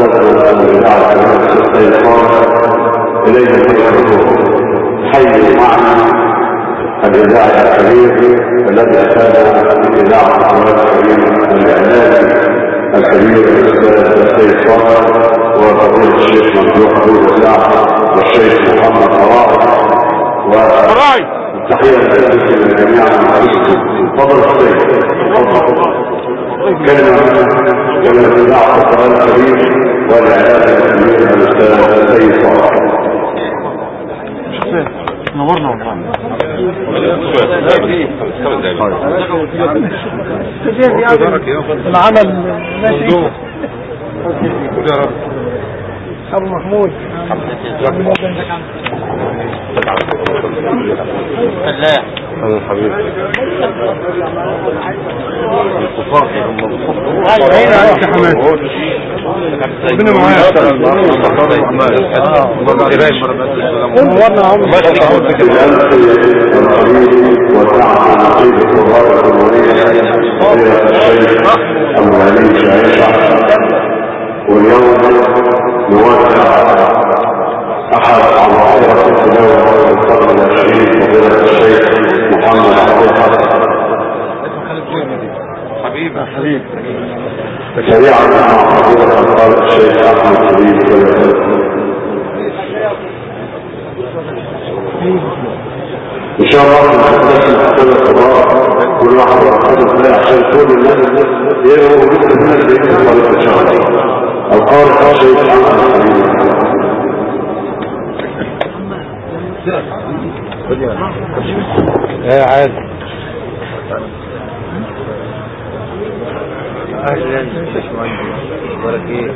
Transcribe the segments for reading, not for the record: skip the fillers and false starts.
الإذاعة إليه الرجوع. حي معنا الإذاعة الكبير الذي أفاد الإذاعة الكبير والإعلام الكبير الأستاذ السيد صالح وفضيلة الشيخ ممدوح أبو الإذاعة والشيخ محمد فراج والتحية للجميع. فضل السيد كلمة الإذاعة الكبير والإعلام الكبير الأستاذ السيد صالح. نورنا والله. العمل ماشي. ابو محمود فلاح هذا الحبيب الكفار ربنا معاك واليوم نودع احد عواصر التلاوه والقرن العشرين فضيله الشيخ محمد عبد الحق حبيب سريعا مع فضيله القارئ الشيخ احمد حبيب ان شاء الله نحدث كل القضاء كل واحد ياخذ فيها عشان كل الناس يقروا مثل الناس اللي يقروا ان شاء الله. القارئ الشيخ احمد حبيب. ايه عادي. اهلا بارك ايه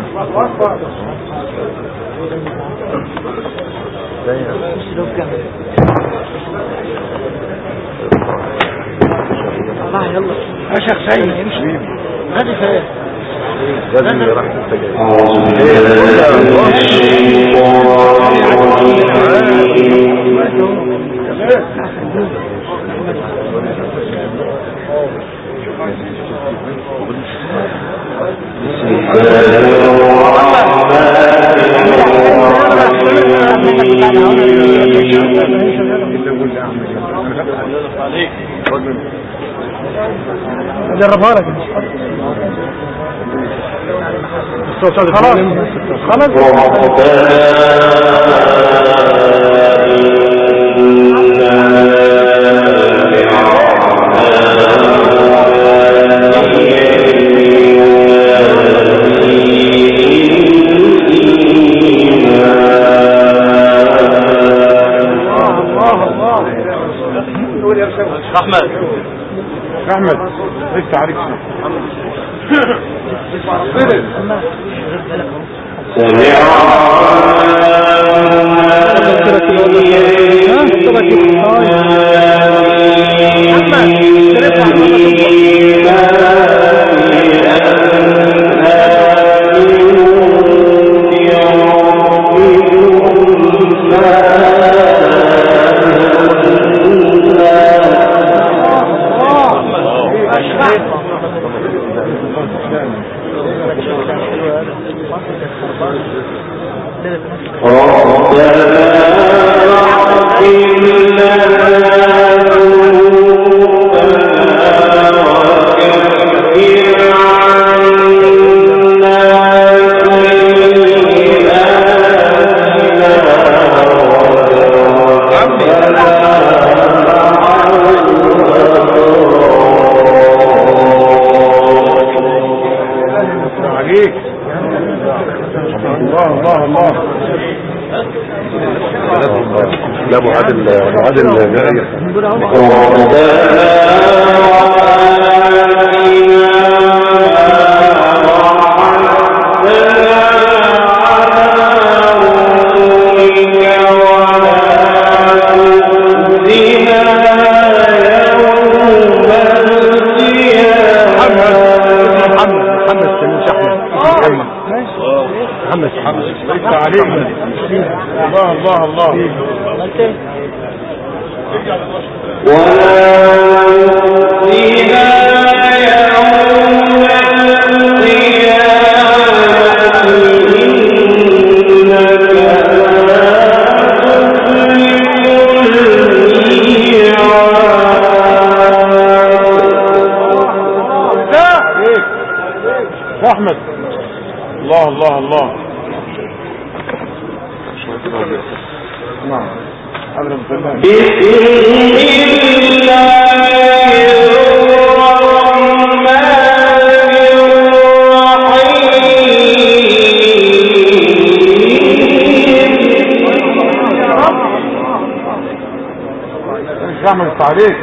الله يلا يا شيخ سيد امشي هذه فين لازم راح تتجه جربها لك خلاص احمد لسه عليك لا معادل جاي الله الله ولا الله الله الله. نعم. اعمل التعليق.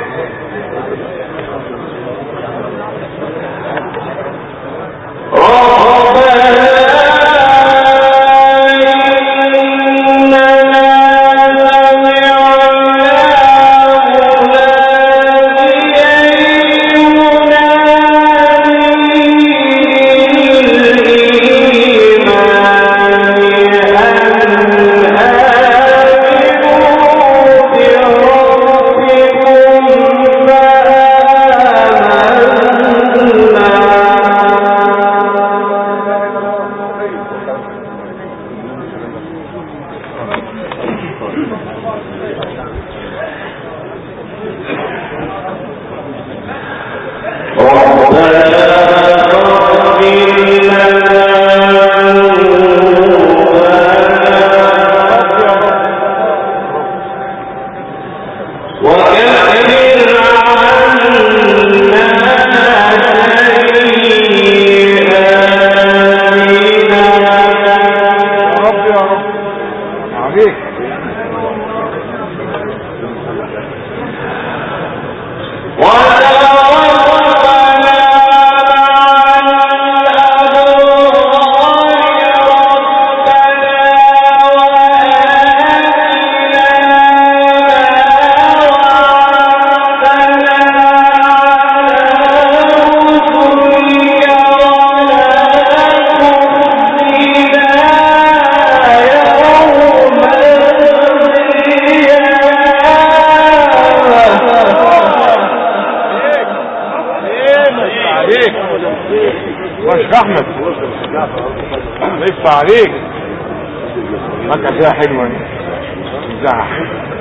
عليك مكة فيها حلوة زعح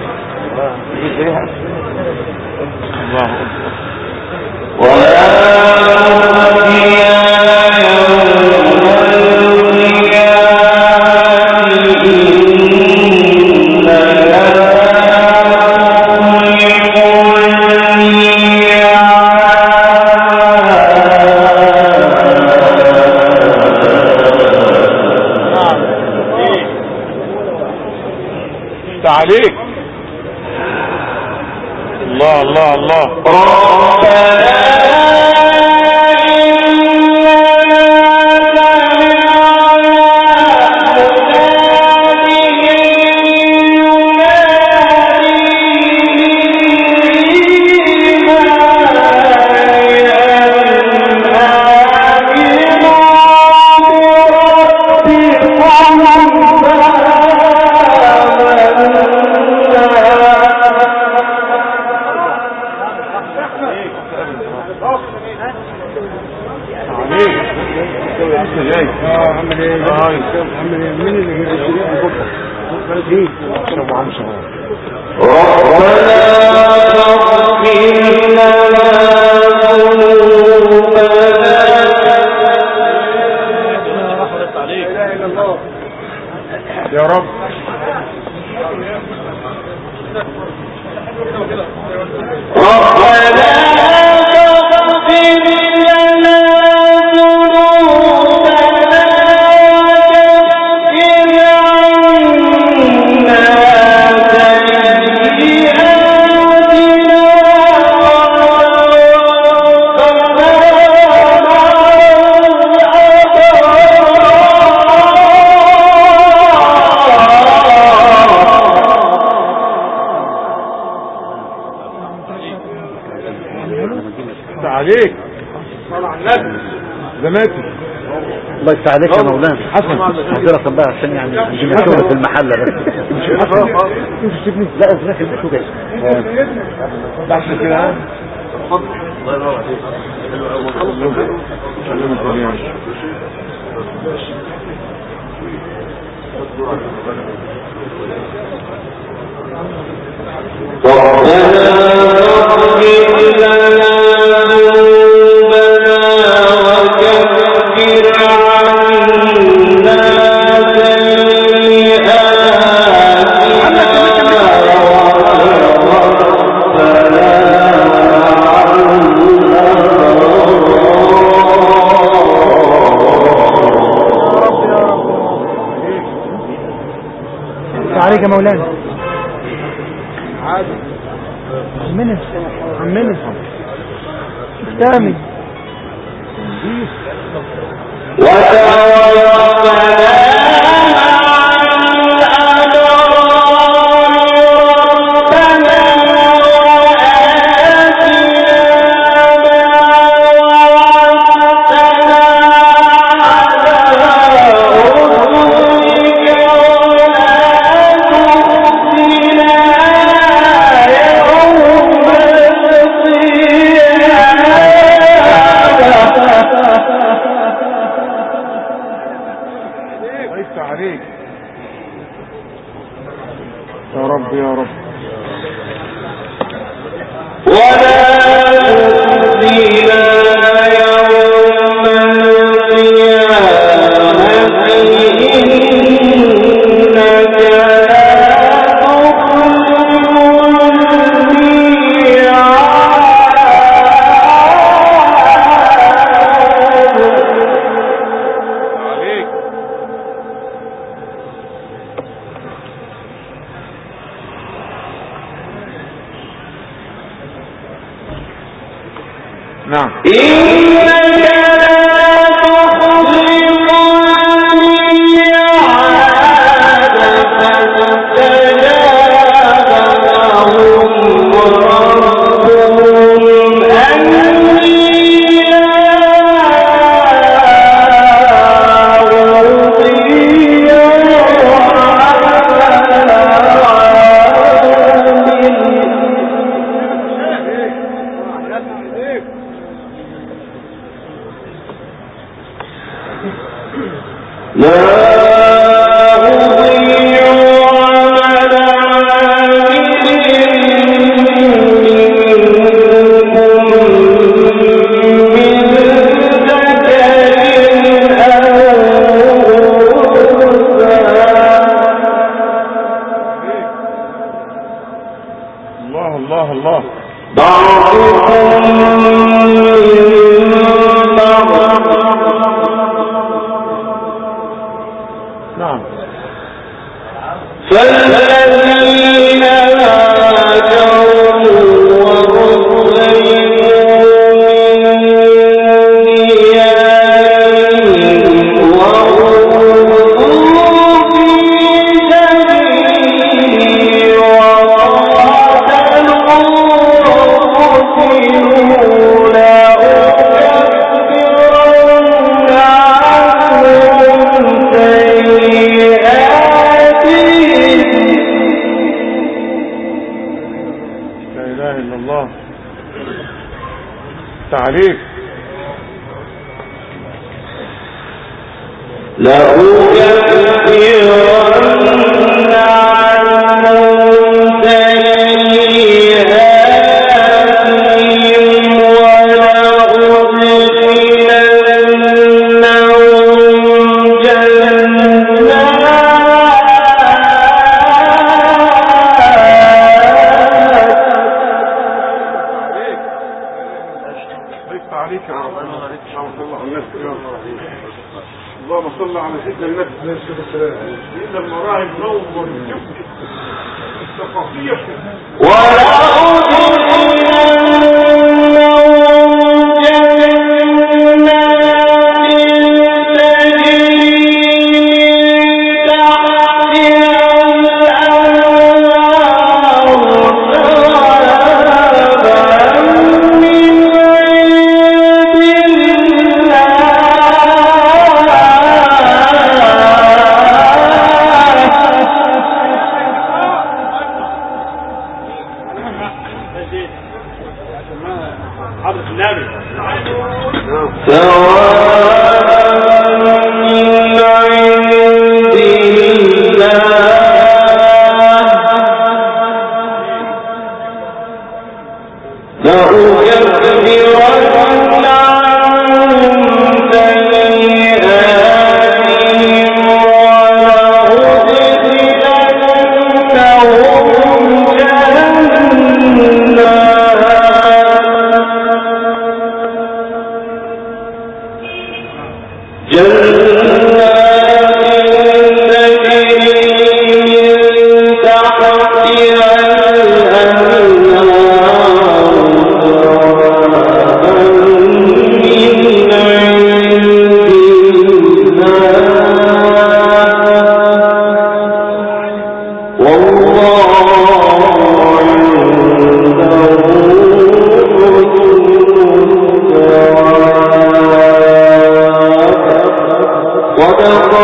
الله عليك. الله الله الله. يا رب عليك زماتي الله يفتح عليك يا مولانا حسن حضرتك بقى عشان يعني نجيب شغل في المحل بس لا ازمات البيت وجاي بحث كده الله ينور عليك يا مولانا. عمنا استامي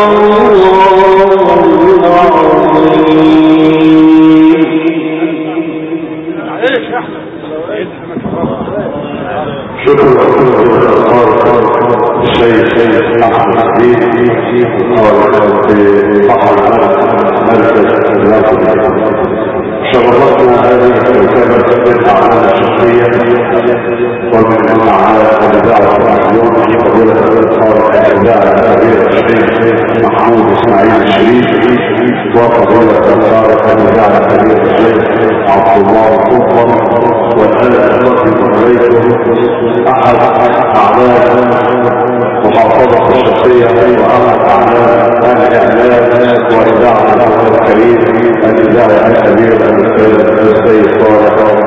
شرفتنا هذه الكتابة بالأعمال الشخصية ومن الأعمال الإذاعة اليوم في فضيلة القارئ الإذاعة الكبير الشيخ محمود إسماعيل الشريف وفضيلة القارئ الإذاعة الكبير الشيخ عبد الله الصبر. والآن أقدم إليكم أحد أعمال محافظة الشخصية وأحد أعمال الإعلام وإذاعة الأمر الكريم الإذاعة الكبير السيد صالح.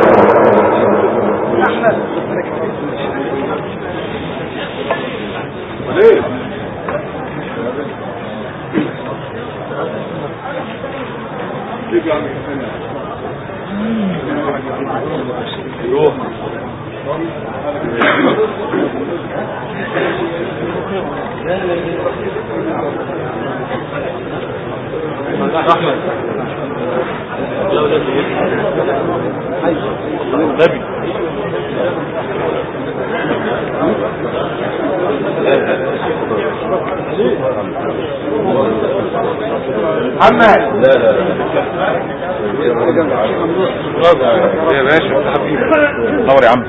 محمد لا يا باشا انت حبيبي نور يا عم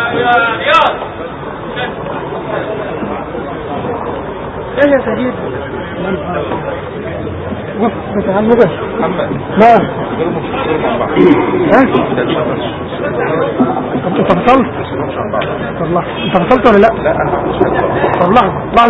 يا سيدي محمد لا انت فصلت والله انت فصلت ولا لا؟ لا طب لحظه